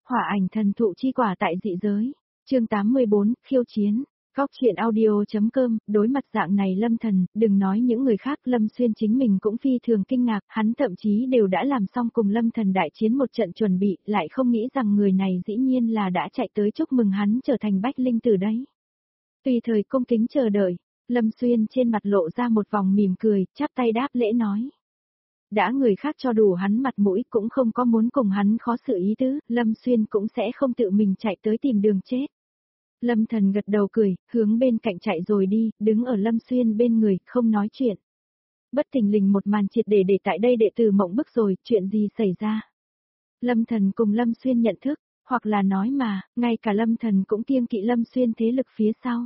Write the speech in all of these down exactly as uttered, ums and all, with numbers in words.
Hỏa ảnh thần thụ chi quả tại dị giới. Chương tám mươi bốn, khiêu chiến. Góc truyện audio.com, đối mặt dạng này Lâm Thần, đừng nói những người khác, Lâm Xuyên chính mình cũng phi thường kinh ngạc, hắn thậm chí đều đã làm xong cùng Lâm Thần đại chiến một trận chuẩn bị, lại không nghĩ rằng người này dĩ nhiên là đã chạy tới chúc mừng hắn trở thành bách linh tử đấy. Tùy thời cung kính chờ đợi, Lâm Xuyên trên mặt lộ ra một vòng mỉm cười, chắp tay đáp lễ nói. Đã người khác cho đủ hắn mặt mũi cũng không có muốn cùng hắn khó xử ý tứ, Lâm Xuyên cũng sẽ không tự mình chạy tới tìm đường chết. Lâm Thần gật đầu cười, hướng bên cạnh chạy rồi đi, đứng ở Lâm Xuyên bên người, không nói chuyện. Bất thình lình một màn triệt để để tại đây đệ tử mộng bức rồi, chuyện gì xảy ra? Lâm Thần cùng Lâm Xuyên nhận thức, hoặc là nói mà, ngay cả Lâm Thần cũng kiêng kỵ Lâm Xuyên thế lực phía sau.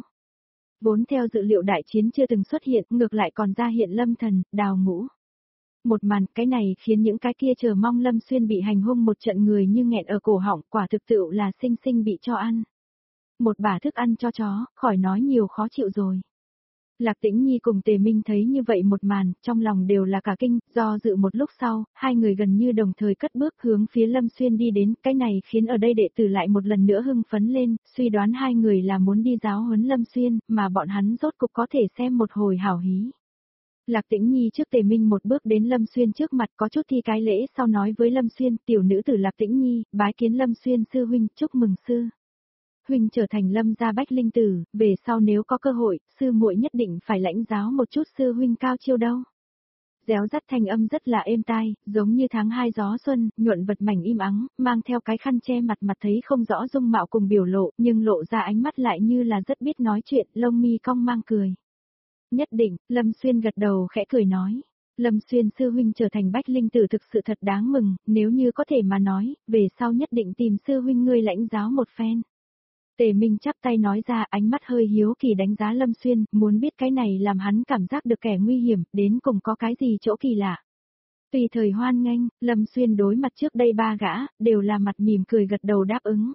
Vốn theo dự liệu đại chiến chưa từng xuất hiện, ngược lại còn ra hiện Lâm Thần, Đào Ngũ. Một màn, cái này khiến những cái kia chờ mong Lâm Xuyên bị hành hung một trận người như nghẹn ở cổ họng, quả thực sự là sinh sinh bị cho ăn. Một bả thức ăn cho chó, khỏi nói nhiều khó chịu rồi. Lạc Tĩnh Nhi cùng Tề Minh thấy như vậy một màn, trong lòng đều là cả kinh, do dự một lúc sau, hai người gần như đồng thời cất bước hướng phía Lâm Xuyên đi đến, cái này khiến ở đây đệ tử lại một lần nữa hưng phấn lên, suy đoán hai người là muốn đi giáo huấn Lâm Xuyên, mà bọn hắn rốt cục có thể xem một hồi hảo hí. Lạc Tĩnh Nhi trước Tề Minh một bước đến Lâm Xuyên trước mặt có chút thi cái lễ sau nói với Lâm Xuyên, tiểu nữ tử Lạc Tĩnh Nhi, bái kiến Lâm Xuyên sư huynh, chúc mừng sư huynh trở thành Lâm gia bách linh tử, về sau nếu có cơ hội, sư muội nhất định phải lãnh giáo một chút sư huynh cao chiêu đâu. Réo rắt thanh âm rất là êm tai, giống như tháng hai gió xuân, nhuận vật mảnh im ắng, mang theo cái khăn che mặt mặt thấy không rõ dung mạo cùng biểu lộ, nhưng lộ ra ánh mắt lại như là rất biết nói chuyện, lông mi cong mang cười. Nhất định, Lâm Xuyên gật đầu khẽ cười nói. Lâm Xuyên sư huynh trở thành bách linh tử thực sự thật đáng mừng, nếu như có thể mà nói, về sau nhất định tìm sư huynh ngươi lãnh giáo một phen. Tề Minh chắp tay nói ra, ánh mắt hơi hiếu kỳ đánh giá Lâm Xuyên, muốn biết cái này làm hắn cảm giác được kẻ nguy hiểm, đến cùng có cái gì chỗ kỳ lạ. Tùy thời hoan nghênh, Lâm Xuyên đối mặt trước đây ba gã, đều là mặt mỉm cười gật đầu đáp ứng.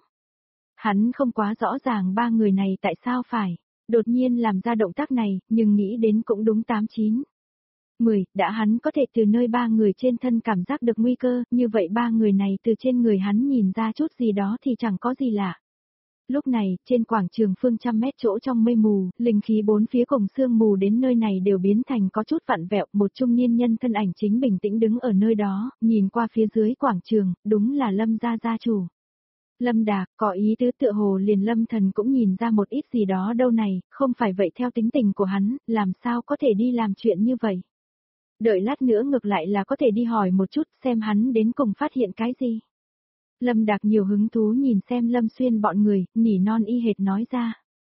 Hắn không quá rõ ràng ba người này tại sao phải đột nhiên làm ra động tác này, nhưng nghĩ đến cũng đúng tám chín. mười, đã hắn có thể từ nơi ba người trên thân cảm giác được nguy cơ, như vậy ba người này từ trên người hắn nhìn ra chút gì đó thì chẳng có gì lạ. Lúc này, trên quảng trường phương trăm mét chỗ trong mây mù, linh khí bốn phía cùng sương mù đến nơi này đều biến thành có chút vặn vẹo, một trung niên nhân thân ảnh chính bình tĩnh đứng ở nơi đó, nhìn qua phía dưới quảng trường, đúng là Lâm gia gia chủ. Lâm Đạc, có ý tứ tựa hồ liền Lâm Thần cũng nhìn ra một ít gì đó đâu này, không phải vậy theo tính tình của hắn, làm sao có thể đi làm chuyện như vậy. Đợi lát nữa ngược lại là có thể đi hỏi một chút xem hắn đến cùng phát hiện cái gì. Lâm Đạc nhiều hứng thú nhìn xem Lâm Xuyên bọn người, nỉ non y hệt nói ra.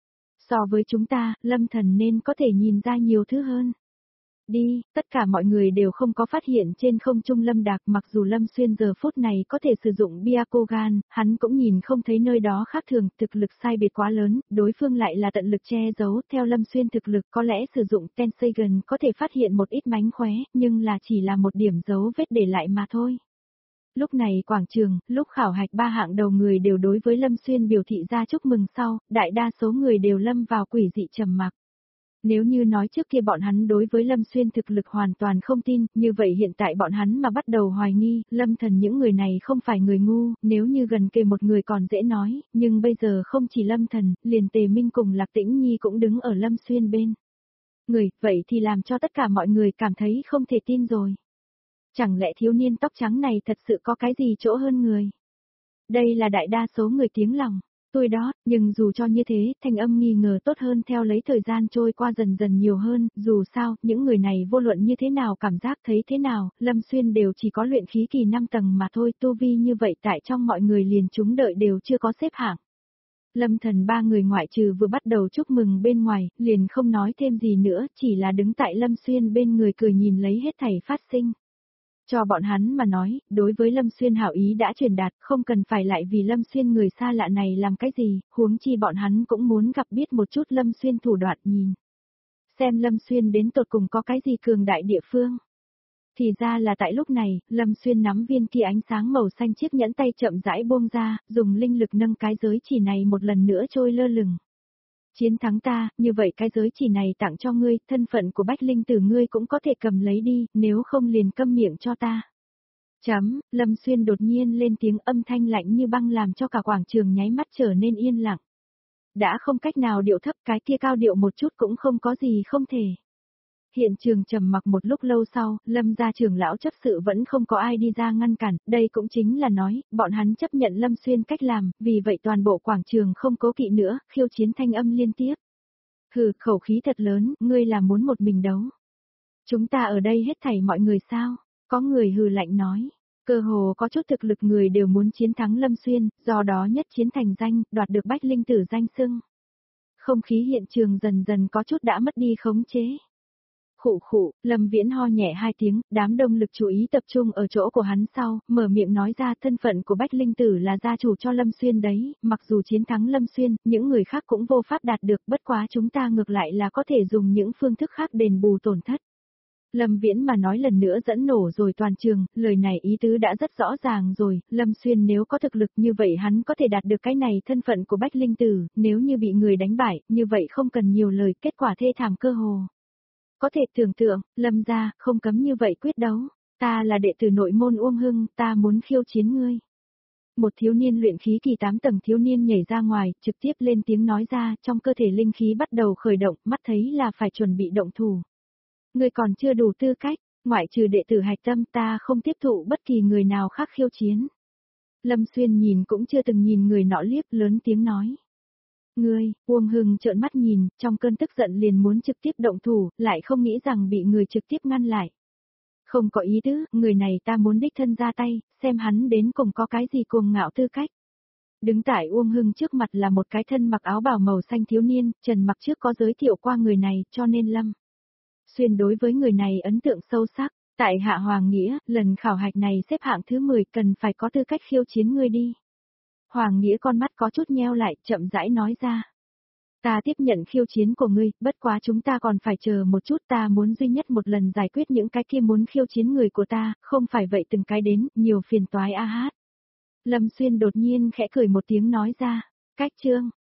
So với chúng ta, Lâm Thần nên có thể nhìn ra nhiều thứ hơn. Đi, tất cả mọi người đều không có phát hiện trên không trung Lâm Đạc, mặc dù Lâm Xuyên giờ phút này có thể sử dụng Byakugan, hắn cũng nhìn không thấy nơi đó khác thường, thực lực sai biệt quá lớn, đối phương lại là tận lực che giấu, theo Lâm Xuyên thực lực có lẽ sử dụng Tenseigan có thể phát hiện một ít mánh khóe, nhưng là chỉ là một điểm dấu vết để lại mà thôi. Lúc này quảng trường, lúc khảo hạch ba hạng đầu người đều đối với Lâm Xuyên biểu thị ra chúc mừng sau, đại đa số người đều lâm vào quỷ dị trầm mặc. Nếu như nói trước kia bọn hắn đối với Lâm Xuyên thực lực hoàn toàn không tin, như vậy hiện tại bọn hắn mà bắt đầu hoài nghi, Lâm Thần những người này không phải người ngu, nếu như gần kề một người còn dễ nói, nhưng bây giờ không chỉ Lâm Thần, liền Tề Minh cùng Lạc Tĩnh Nhi cũng đứng ở Lâm Xuyên bên. Người, vậy thì làm cho tất cả mọi người cảm thấy không thể tin rồi. Chẳng lẽ thiếu niên tóc trắng này thật sự có cái gì chỗ hơn người? Đây là đại đa số người tiếng lòng. Tôi đó, nhưng dù cho như thế, thanh âm nghi ngờ tốt hơn theo lấy thời gian trôi qua dần dần nhiều hơn, dù sao, những người này vô luận như thế nào cảm giác thấy thế nào, Lâm Xuyên đều chỉ có luyện khí kỳ năm tầng mà thôi, tu vi như vậy tại trong mọi người liền chúng đợi đều chưa có xếp hạng. Lâm Thần ba người ngoại trừ vừa bắt đầu chúc mừng bên ngoài, liền không nói thêm gì nữa, chỉ là đứng tại Lâm Xuyên bên người cười nhìn lấy hết thảy phát sinh. Cho bọn hắn mà nói, đối với Lâm Xuyên hảo ý đã truyền đạt, không cần phải lại vì Lâm Xuyên người xa lạ này làm cái gì, huống chi bọn hắn cũng muốn gặp biết một chút Lâm Xuyên thủ đoạn nhìn. Xem Lâm Xuyên đến tột cùng có cái gì cường đại địa phương. Thì ra là tại lúc này, Lâm Xuyên nắm viên kia ánh sáng màu xanh chiếc nhẫn tay chậm rãi buông ra, dùng linh lực nâng cái giới chỉ này một lần nữa trôi lơ lửng. Chiến thắng ta, như vậy cái giới chỉ này tặng cho ngươi, thân phận của bách linh tử ngươi cũng có thể cầm lấy đi, nếu không liền câm miệng cho ta. Chấm, Lâm Xuyên đột nhiên lên tiếng âm thanh lạnh như băng làm cho cả quảng trường nháy mắt trở nên yên lặng. Đã không cách nào điệu thấp, cái kia cao điệu một chút cũng không có gì không thể. Hiện trường trầm mặc một lúc lâu sau, Lâm gia trưởng lão chấp sự vẫn không có ai đi ra ngăn cản, đây cũng chính là nói, bọn hắn chấp nhận Lâm Xuyên cách làm, vì vậy toàn bộ quảng trường không cố kỵ nữa, khiêu chiến thanh âm liên tiếp. Hừ, khẩu khí thật lớn, ngươi là muốn một mình đấu. Chúng ta ở đây hết thảy mọi người sao? Có người hừ lạnh nói. Cơ hồ có chút thực lực người đều muốn chiến thắng Lâm Xuyên, do đó nhất chiến thành danh, đoạt được Bách Linh Tử danh xưng. Không khí hiện trường dần dần có chút đã mất đi khống chế. Khụ khụ, Lâm Viễn ho nhẹ hai tiếng, đám đông lực chú ý tập trung ở chỗ của hắn sau, mở miệng nói ra thân phận của Bách Linh Tử là gia chủ cho Lâm Xuyên đấy, mặc dù chiến thắng Lâm Xuyên, những người khác cũng vô pháp đạt được, bất quá chúng ta ngược lại là có thể dùng những phương thức khác đền bù tổn thất. Lâm Viễn mà nói lần nữa dẫn nổ rồi toàn trường, lời này ý tứ đã rất rõ ràng rồi, Lâm Xuyên nếu có thực lực như vậy hắn có thể đạt được cái này thân phận của Bách Linh Tử, nếu như bị người đánh bại, như vậy không cần nhiều lời, kết quả thê thảm cơ hồ. Có thể tưởng tượng, Lâm gia không cấm như vậy quyết đấu, ta là đệ tử nội môn Uông Hưng, ta muốn khiêu chiến ngươi. Một thiếu niên luyện khí kỳ tám tầng thiếu niên nhảy ra ngoài, trực tiếp lên tiếng nói ra, trong cơ thể linh khí bắt đầu khởi động, mắt thấy là phải chuẩn bị động thủ. Ngươi còn chưa đủ tư cách, ngoại trừ đệ tử hạch tâm ta không tiếp thụ bất kỳ người nào khác khiêu chiến. Lâm Xuyên nhìn cũng chưa từng nhìn người nọ liếc, lớn tiếng nói. Ngươi, Uông Hưng trợn mắt nhìn, trong cơn tức giận liền muốn trực tiếp động thủ, lại không nghĩ rằng bị người trực tiếp ngăn lại. Không có ý tứ, người này ta muốn đích thân ra tay, xem hắn đến cùng có cái gì cuồng ngạo tư cách. Đứng tại Uông Hưng trước mặt là một cái thân mặc áo bào màu xanh thiếu niên, Trần Mặc trước có giới thiệu qua người này, cho nên Lâm Xuyên đối với người này ấn tượng sâu sắc. Tại Hạ Hoàng Nghĩa, lần khảo hạch này xếp hạng thứ mười, cần phải có tư cách khiêu chiến ngươi đi. Hoàng Nghĩa con mắt có chút nheo lại, chậm rãi nói ra. Ta tiếp nhận khiêu chiến của ngươi, bất quá chúng ta còn phải chờ một chút, ta muốn duy nhất một lần giải quyết những cái kia muốn khiêu chiến người của ta, không phải vậy từng cái đến, nhiều phiền toái a hát. Lâm Xuyên đột nhiên khẽ cười một tiếng nói ra, cách chương.